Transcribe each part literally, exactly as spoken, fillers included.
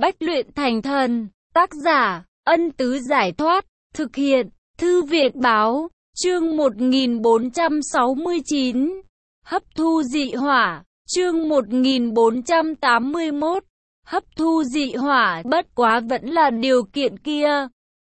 Bách luyện thành thần. Tác giả, Ân Tứ Giải Thoát. Thực hiện, Thư Viện Báo. Chương một nghìn bốn trăm sáu mươi chín. Hấp thu dị hỏa. Chương một nghìn bốn trăm tám mươi mốt. Hấp thu dị hỏa, bất quá vẫn là điều kiện kia.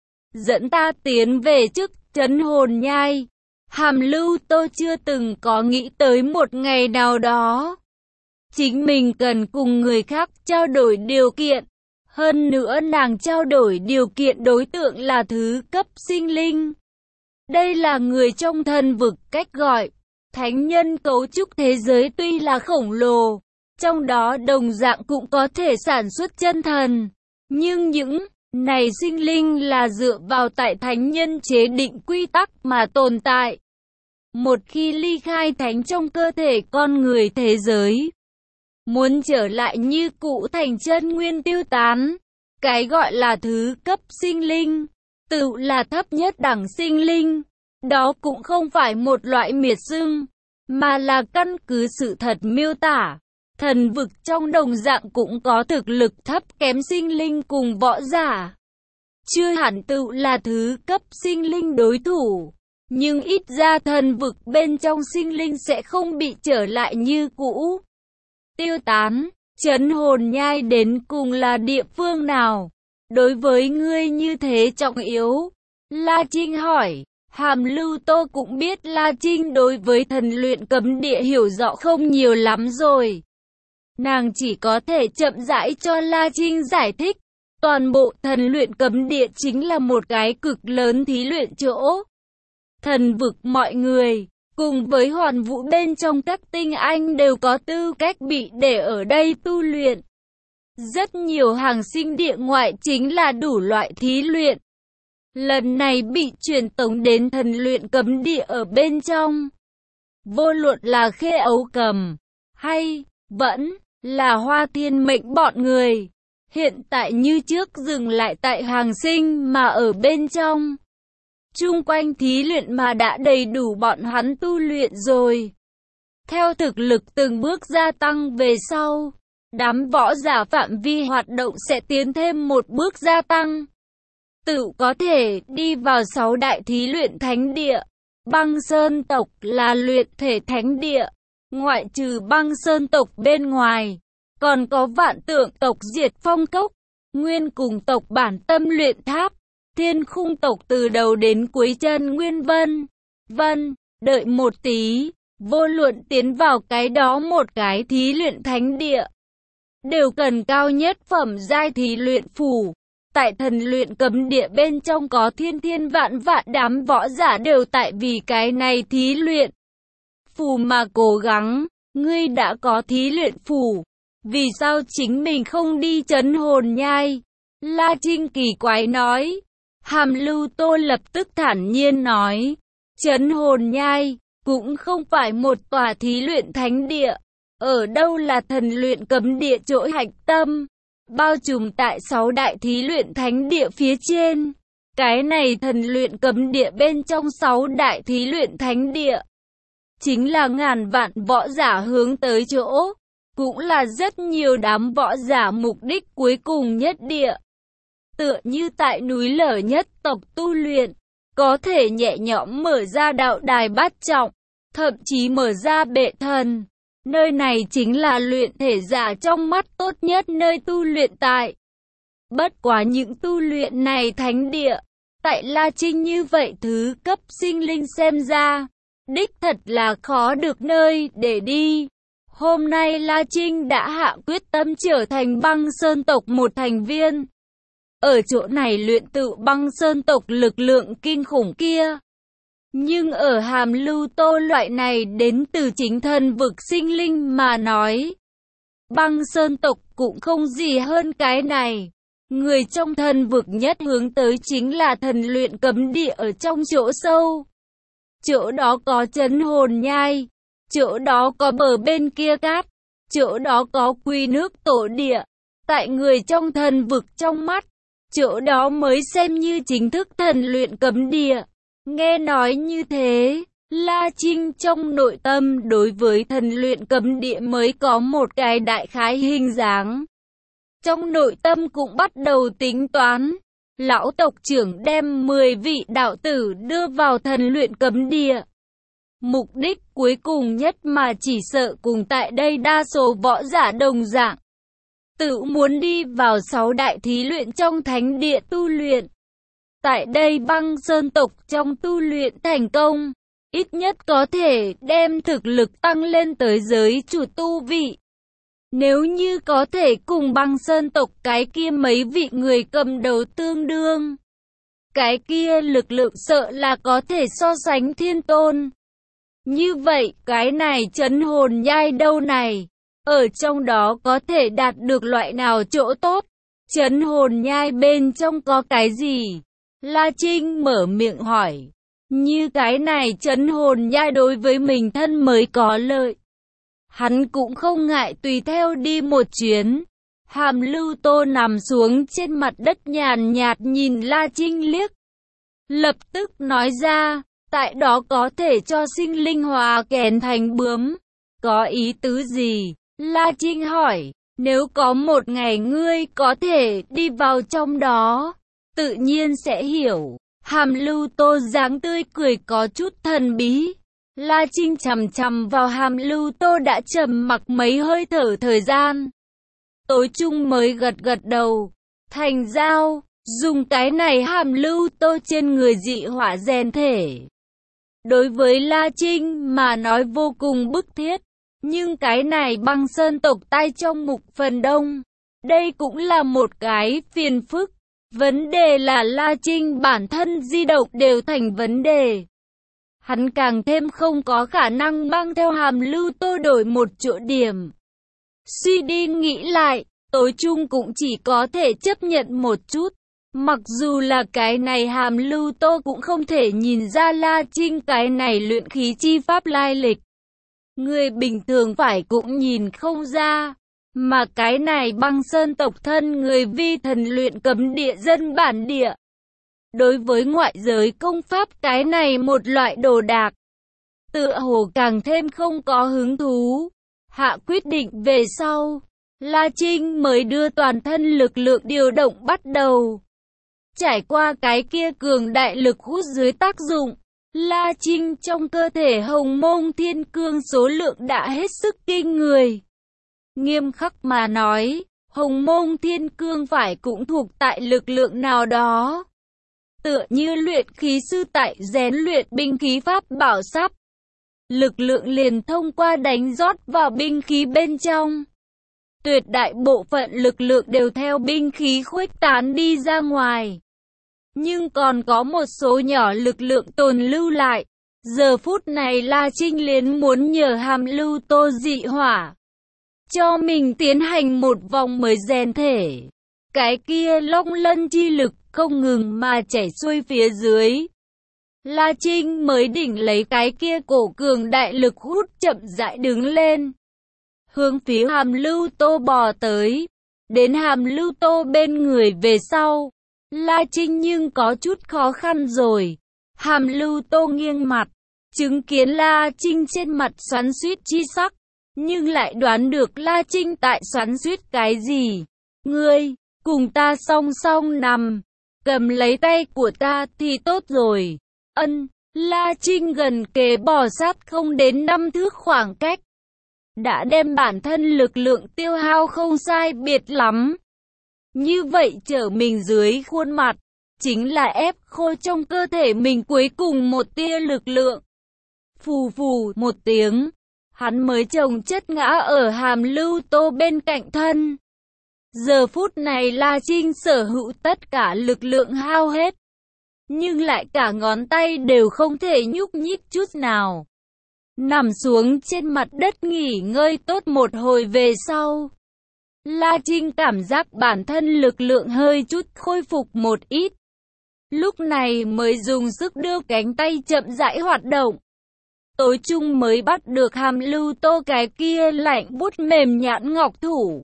Dẫn ta tiến về trước trấn hồn nhai. Hàm Lưu Tô chưa từng có nghĩ tới một ngày nào đó chính mình cần cùng người khác trao đổi điều kiện. Hơn nữa nàng trao đổi điều kiện đối tượng là thứ cấp sinh linh. Đây là người trong thần vực cách gọi. Thánh nhân cấu trúc thế giới tuy là khổng lồ, trong đó đồng dạng cũng có thể sản xuất chân thần. Nhưng những này sinh linh là dựa vào tại thánh nhân chế định quy tắc mà tồn tại. Một khi ly khai thánh trong cơ thể con người thế giới, muốn trở lại như cũ thành chân nguyên tiêu tán. Cái gọi là thứ cấp sinh linh, tự là thấp nhất đẳng sinh linh. Đó cũng không phải một loại miệt xưng, mà là căn cứ sự thật miêu tả. Thần vực trong đồng dạng cũng có thực lực thấp kém sinh linh cùng võ giả. Chưa hẳn tự là thứ cấp sinh linh đối thủ, nhưng ít ra thần vực bên trong sinh linh sẽ không bị trở lại như cũ, tiêu tán. Trấn hồn nhai đến cùng là địa phương nào? Đối với ngươi như thế trọng yếu? La Trinh hỏi. Hàm Lưu Tô cũng biết La Trinh đối với thần luyện cấm địa hiểu rõ không nhiều lắm rồi. Nàng chỉ có thể chậm rãi cho La Trinh giải thích. Toàn bộ thần luyện cấm địa chính là một cái cực lớn thí luyện chỗ. Thần vực mọi người, cùng với hoàn vũ bên trong các tinh anh đều có tư cách bị để ở đây tu luyện. Rất nhiều hàng sinh địa ngoại chính là đủ loại thí luyện. Lần này bị truyền tống đến thần luyện cấm địa ở bên trong. Vô luận là Khê Ấu Cầm, hay vẫn là Hoa Thiên Mệnh bọn người, hiện tại như trước dừng lại tại hàng sinh mà ở bên trong. Chung quanh thí luyện mà đã đầy đủ bọn hắn tu luyện rồi. Theo thực lực từng bước gia tăng về sau, đám võ giả phạm vi hoạt động sẽ tiến thêm một bước gia tăng. Tự có thể đi vào sáu đại thí luyện thánh địa. Băng Sơn tộc là luyện thể thánh địa. Ngoại trừ Băng Sơn tộc bên ngoài, còn có Vạn Tượng tộc Diệt Phong Cốc, Nguyên cùng tộc Bản Tâm Luyện Tháp, Thiên Khung tộc từ đầu đến cuối chân Nguyên Vân. Vân, đợi một tí, vô luận tiến vào cái đó một cái thí luyện thánh địa, đều cần cao nhất phẩm giai thí luyện phủ. Tại thần luyện cấm địa bên trong có thiên thiên vạn vạn đám võ giả đều tại vì cái này thí luyện phủ mà cố gắng. Ngươi đã có thí luyện phủ, vì sao chính mình không đi trấn hồn nhai? La Trinh kỳ quái nói. Hàm Lưu Tô lập tức thản nhiên nói. Trấn hồn nhai cũng không phải một tòa thí luyện thánh địa. Ở đâu là thần luyện cấm địa chỗ hạch tâm, bao trùm tại sáu đại thí luyện thánh địa phía trên. Cái này thần luyện cấm địa bên trong sáu đại thí luyện thánh địa, chính là ngàn vạn võ giả hướng tới chỗ, cũng là rất nhiều đám võ giả mục đích cuối cùng nhất địa. Tựa như tại núi Lở Nhất tộc tu luyện, có thể nhẹ nhõm mở ra đạo đài bát trọng, thậm chí mở ra bệ thần. Nơi này chính là luyện thể giả trong mắt tốt nhất nơi tu luyện tại. Bất quá những tu luyện này thánh địa, tại La Trinh như vậy thứ cấp sinh linh xem ra, đích thật là khó được nơi để đi. Hôm nay La Trinh đã hạ quyết tâm trở thành Băng Sơn tộc một thành viên. Ở chỗ này luyện tự Băng Sơn tộc lực lượng kinh khủng kia. Nhưng ở Hàm Lưu Tô loại này đến từ chính thần vực sinh linh mà nói, Băng Sơn tộc cũng không gì hơn cái này. Người trong thần vực nhất hướng tới chính là thần luyện cấm địa ở trong chỗ sâu. Chỗ đó có trấn hồn nhai, chỗ đó có bờ bên kia cát, chỗ đó có quy nước tổ địa. Tại người trong thần vực trong mắt, chỗ đó mới xem như chính thức thần luyện cấm địa. Nghe nói như thế, La Trinh trong nội tâm đối với thần luyện cấm địa mới có một cái đại khái hình dáng. trong nội tâm cũng bắt đầu tính toán. Lão tộc trưởng đem mười vị đạo tử đưa vào thần luyện cấm địa. Mục đích cuối cùng nhất mà chỉ sợ cùng tại đây đa số võ giả đồng dạng. Tự muốn đi vào sáu đại thí luyện trong thánh địa tu luyện. Tại đây Băng Sơn tộc trong tu luyện thành công, ít nhất có thể đem thực lực tăng lên tới giới chủ tu vị. Nếu như có thể cùng Băng Sơn tộc cái kia mấy vị người cầm đầu tương đương, cái kia lực lượng sợ là có thể so sánh thiên tôn. Như vậy, cái này trấn hồn nhai đâu này, ở trong đó có thể đạt được loại nào chỗ tốt? Trấn hồn nhai bên trong có cái gì? La Trinh mở miệng hỏi. Như cái này trấn hồn nhai đối với mình thân mới có lợi. Hắn cũng không ngại tùy theo đi một chuyến. Hàm Lưu Tô nằm xuống trên mặt đất nhàn nhạt nhìn La Trinh liếc. Lập tức nói ra, tại đó có thể cho sinh linh hóa kèn thành bướm. Có ý tứ gì? La Trinh hỏi, nếu có một ngày ngươi có thể đi vào trong đó, tự nhiên sẽ hiểu. Hàm Lưu Tô dáng tươi cười có chút thần bí. La Trinh chằm chằm vào Hàm Lưu Tô đã trầm mặc mấy hơi thở thời gian. Tối chung mới gật gật đầu. Thành giao, dùng cái này Hàm Lưu Tô trên người dị hỏa rèn thể. Đối với La Trinh mà nói vô cùng bức thiết. Nhưng cái này Băng Sơn tộc tai trong mục phần đông. Đây cũng là một cái phiền phức. Vấn đề là La Trinh bản thân di động đều thành vấn đề. Hắn càng thêm không có khả năng mang theo Hàm Lưu Tô đổi một chỗ điểm. Suy đi nghĩ lại, tối chung cũng chỉ có thể chấp nhận một chút. Mặc dù là cái này Hàm Lưu Tô cũng không thể nhìn ra La Trinh cái này luyện khí chi pháp lai lịch. Người bình thường phải cũng nhìn không ra. Mà cái này Băng Sơn tộc thân người vi thần luyện cấm địa dân bản địa. Đối với ngoại giới công pháp cái này một loại đồ đạc, tựa hồ càng thêm không có hứng thú. Hạ quyết định về sau, La Trinh mới đưa toàn thân lực lượng điều động bắt đầu. Trải qua cái kia cường đại lực hút dưới tác dụng, La Trinh trong cơ thể Hồng Mông Thiên Cương số lượng đã hết sức kinh người. Nghiêm khắc mà nói, Hồng Mông Thiên Cương phải cũng thuộc tại lực lượng nào đó. Tựa như luyện khí sư tại rèn luyện binh khí pháp bảo sắp. Lực lượng liền thông qua đánh rót vào binh khí bên trong. Tuyệt đại bộ phận lực lượng đều theo binh khí khuếch tán đi ra ngoài. Nhưng còn có một số nhỏ lực lượng tồn lưu lại. Giờ phút này La Trinh liền muốn nhờ Hàm Lưu Tô dị hỏa, cho mình tiến hành một vòng mới rèn thể. Cái kia long lân chi lực không ngừng mà chảy xuôi phía dưới. La Trinh mới đỉnh lấy cái kia cổ cường đại lực hút chậm rãi đứng lên. Hướng phía Hàm Lưu Tô bò tới. Đến Hàm Lưu Tô bên người về sau. La Trinh nhưng có chút khó khăn rồi. Hàm Lưu Tô nghiêng mặt. Chứng kiến La Trinh trên mặt xoắn xuýt chi sắc. Nhưng lại đoán được La Trinh tại xoắn xuýt cái gì. Ngươi, cùng ta song song nằm. Cầm lấy tay của ta thì tốt rồi. Ân, La Trinh gần kề bò sát không đến năm thước khoảng cách. Đã đem bản thân lực lượng tiêu hao không sai biệt lắm. Như vậy trở mình dưới khuôn mặt, chính là ép khô trong cơ thể mình cuối cùng một tia lực lượng. Phù phù một tiếng, hắn mới chồng chất ngã ở Hàm Lưu Tô bên cạnh thân. Giờ phút này La Trinh sở hữu tất cả lực lượng hao hết, nhưng lại cả ngón tay đều không thể nhúc nhích chút nào. Nằm xuống trên mặt đất nghỉ ngơi tốt một hồi về sau. La Trinh cảm giác bản thân lực lượng hơi chút khôi phục một ít. Lúc này mới dùng sức đưa cánh tay chậm rãi hoạt động. Tối chung mới bắt được Hàm Lưu Tô cái kia lạnh bút mềm nhẵn ngọc thủ.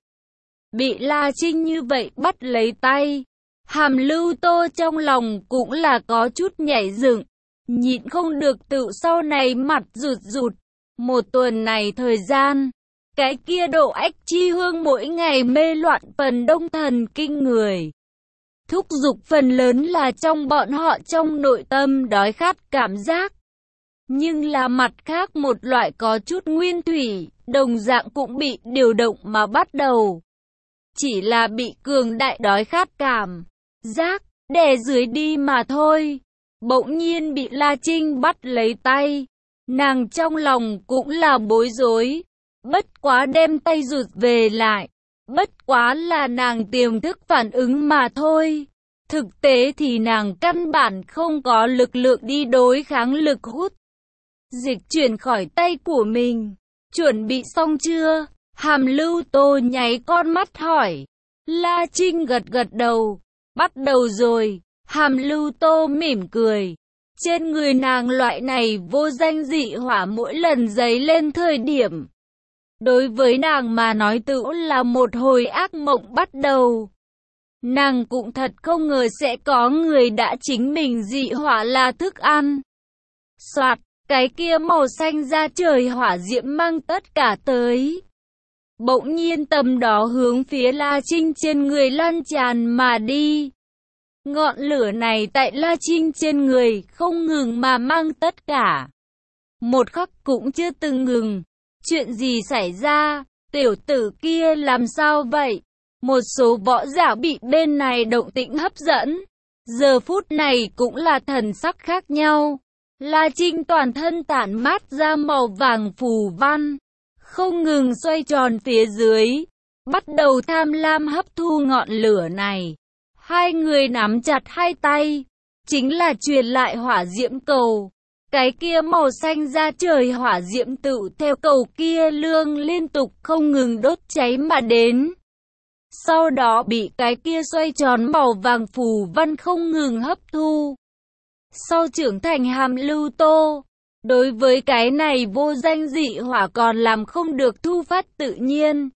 Bị La Trinh như vậy bắt lấy tay, Hàm Lưu Tô trong lòng cũng là có chút nhảy dựng, nhịn không được tự sau này mặt rụt rụt. Một tuần này thời gian, Cái kia độ ách chi hương mỗi ngày mê loạn phần đông thần kinh người. Thúc giục phần lớn là trong bọn họ trong nội tâm đói khát cảm giác. Nhưng là mặt khác một loại có chút nguyên thủy, đồng dạng cũng bị điều động mà bắt đầu. Chỉ là bị cường đại đói khát cảm giác đè dưới đi mà thôi. Bỗng nhiên bị La Trinh bắt lấy tay. Nàng trong lòng cũng là bối rối. Bất quá đem tay rụt về lại. Bất quá là nàng tiềm thức phản ứng mà thôi. Thực tế thì nàng căn bản không có lực lượng đi đối kháng lực hút. Dịch chuyển khỏi tay của mình. Chuẩn bị xong chưa? Hàm Lưu Tô nháy con mắt hỏi. La Trinh gật gật đầu. Bắt đầu rồi. Hàm Lưu Tô mỉm cười. Trên người nàng loại này vô danh dị hỏa mỗi lần dấy lên thời điểm. Đối với nàng mà nói tự là một hồi ác mộng bắt đầu. Nàng cũng thật không ngờ sẽ có người đã chính mình dị hỏa là thức ăn. Soạt, cái kia màu xanh da trời hỏa diễm mang tất cả tới. Bỗng nhiên tầm đó hướng phía La Trinh trên người lan tràn mà đi. Ngọn lửa này tại La Trinh trên người không ngừng mà mang tất cả. Một khắc cũng chưa từng ngừng. Chuyện gì xảy ra? Tiểu tử kia làm sao vậy? Một số võ giả bị bên này động tĩnh hấp dẫn. Giờ phút này cũng là thần sắc khác nhau. La Trinh toàn thân tản mát ra màu vàng phù văn. Không ngừng xoay tròn phía dưới. Bắt đầu tham lam hấp thu ngọn lửa này. Hai người nắm chặt hai tay. Chính là truyền lại hỏa diễm cầu. Cái kia màu xanh da trời hỏa diễm tự theo cầu kia lương liên tục không ngừng đốt cháy mà đến. Sau đó bị cái kia xoay tròn màu vàng phù văn không ngừng hấp thu. Sau trưởng thành Hàm Lưu Tô, đối với cái này vô danh dị hỏa còn làm không được thu phát tự nhiên.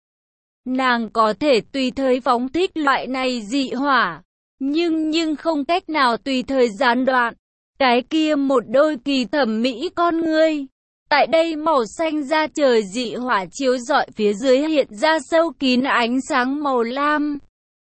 Nàng có thể tùy thời phóng thích loại này dị hỏa, nhưng nhưng không cách nào tùy thời gián đoạn. Cái kia một đôi kỳ thẩm mỹ con ngươi. Tại đây màu xanh da trời dị hỏa chiếu rọi phía dưới hiện ra sâu kín ánh sáng màu lam.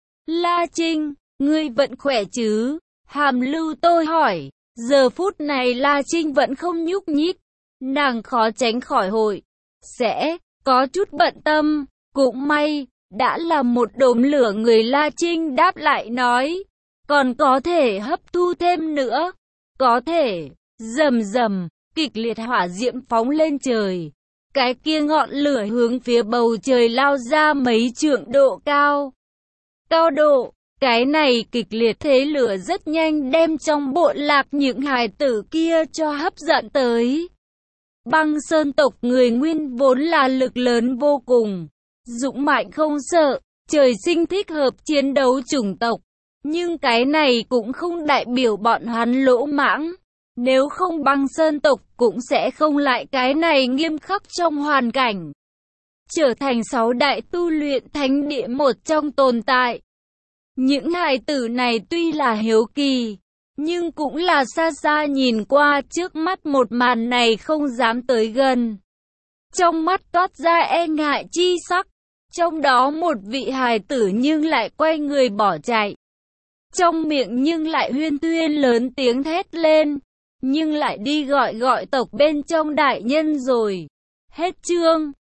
La Trinh, ngươi vẫn khỏe chứ? Hàm Lưu Tô hỏi. Giờ phút này La Trinh vẫn không nhúc nhích. Nàng khó tránh khỏi hội. Sẽ có chút bận tâm. Cũng may, đã là một đốm lửa người La Trinh đáp lại nói. Còn có thể hấp thu thêm nữa. Có thể, rầm rầm, kịch liệt hỏa diễm phóng lên trời. Cái kia ngọn lửa hướng phía bầu trời lao ra mấy trượng độ cao. Cao độ, cái này kịch liệt thế lửa rất nhanh đem trong bộ lạc những hài tử kia cho hấp dẫn tới. Băng Sơn tộc người Nguyên vốn là lực lớn vô cùng, dũng mạnh không sợ, trời sinh thích hợp chiến đấu chủng tộc. Nhưng cái này cũng không đại biểu bọn hắn lỗ mãng. Nếu không Băng Sơn tộc cũng sẽ không lại cái này nghiêm khắc trong hoàn cảnh. Trở thành sáu đại tu luyện thánh địa một trong tồn tại. Những hài tử này tuy là hiếu kỳ, nhưng cũng là xa xa nhìn qua trước mắt một màn này không dám tới gần. Trong mắt toát ra e ngại chi sắc. Trong đó một vị hài tử nhưng lại quay người bỏ chạy. Trong miệng nhưng lại huyên thuyên lớn tiếng thét lên. Nhưng lại đi gọi gọi tộc bên trong đại nhân rồi. Hết chương.